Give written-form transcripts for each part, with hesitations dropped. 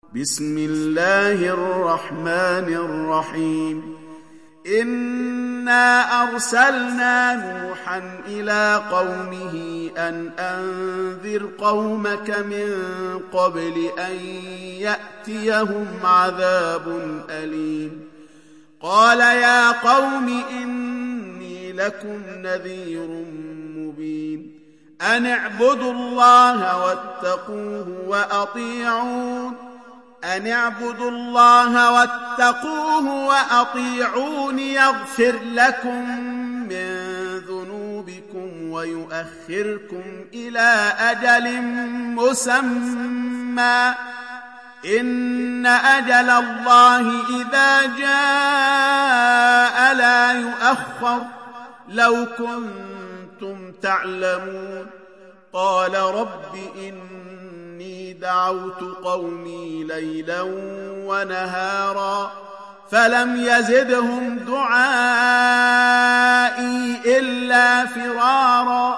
بسم الله الرحمن الرحيم. إنا أرسلنا نوحا إلى قومه أن أنذر قومك من قبل أن يأتيهم عذاب أليم. قال يا قوم إني لكم نذير مبين. أن اعبدوا الله واتقوه يغفر لكم من ذنوبكم ويؤخركم إلى أجل مسمى إن أجل الله إذا جاء لا يؤخر لو كنتم تعلمون. قال رب إني دعوت قومي ليلا ونهارا فلم يزدهم دعائي إلا فرارا.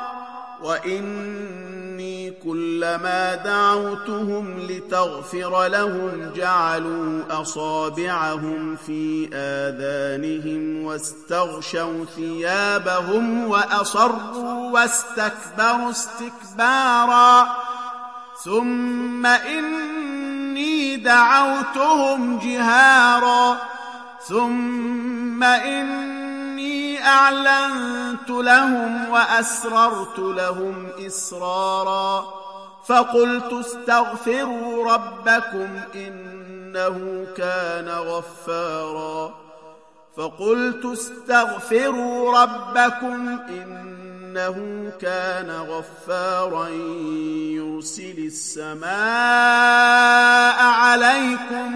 وإني كلما دعوتهم لتغفر لهم جعلوا أصابعهم في آذانهم واستغشوا ثيابهم وأصروا واستكبروا استكبارا. ثم إني دعوتهم جهارا ثم إني أعلنت لهم وأسررت لهم إسرارا. فقلت استغفروا ربكم إنه كان غفارا يرسل السماء عليكم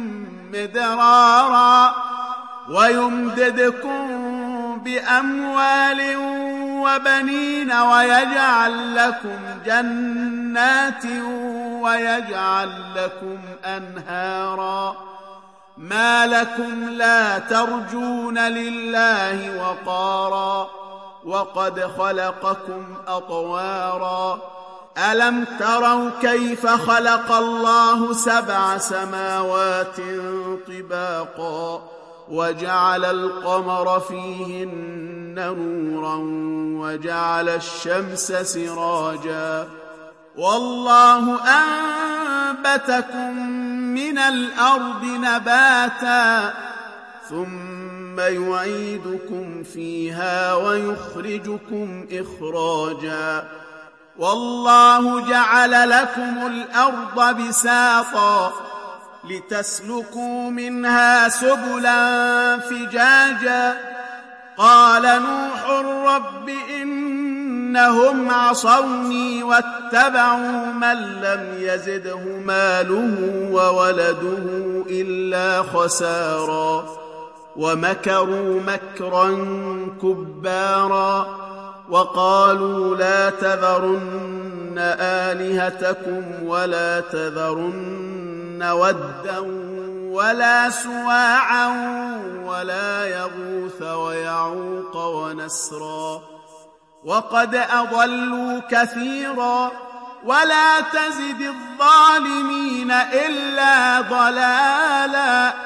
مدرارا ويمددكم بأموال وبنين ويجعل لكم جنات ويجعل لكم أنهارا. ما لكم لا ترجون لله وقارا وقد خلقكم أطوارا. ألم تروا كيف خلق الله 7 سماوات طباقا وجعل القمر فيهن نورا وجعل الشمس سراجا. والله أنبتكم من الأرض نباتا ثم يعيدكم فيها ويخرجكم إخراجا. والله جعل لكم الأرض بساطا لتسلكوا منها سبلا فجاجا. قال نوح رب إنهم عصوني واتبعوا من لم يزده ماله وولده إلا خسارا ومكروا مكرا كبارا. وقالوا لا تذرن آلهتكم ولا تذرن ودا ولا سواعا ولا يغوث ويعوق ونسرا وقد أضلوا كثيرا ولا تزد الظالمين إلا ضلالا.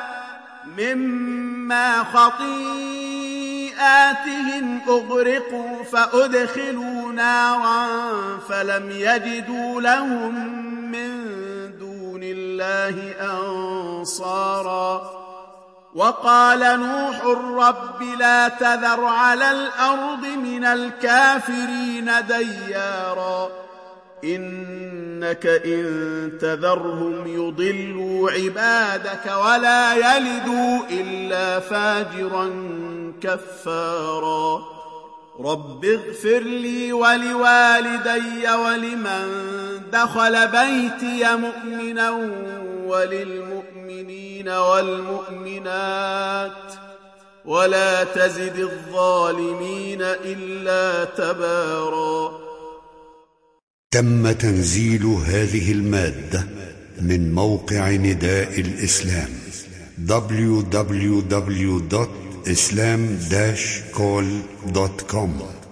مما خطيئاتهم أغرقوا فأدخلوا نارا فلم يجدوا لهم من دون الله أنصارا. وقال نوح رب لا تذر على الأرض من الكافرين ديارا إنك إن تذرهم يضلوا عبادك ولا يلدوا إلا فاجرا كفارا. رب اغفر لي ولوالدي ولمن دخل بيتي مؤمنا وللمؤمنين والمؤمنات ولا تزد الظالمين إلا تبارا. تم تنزيل هذه المادة من موقع نداء الإسلام www.islam-call.com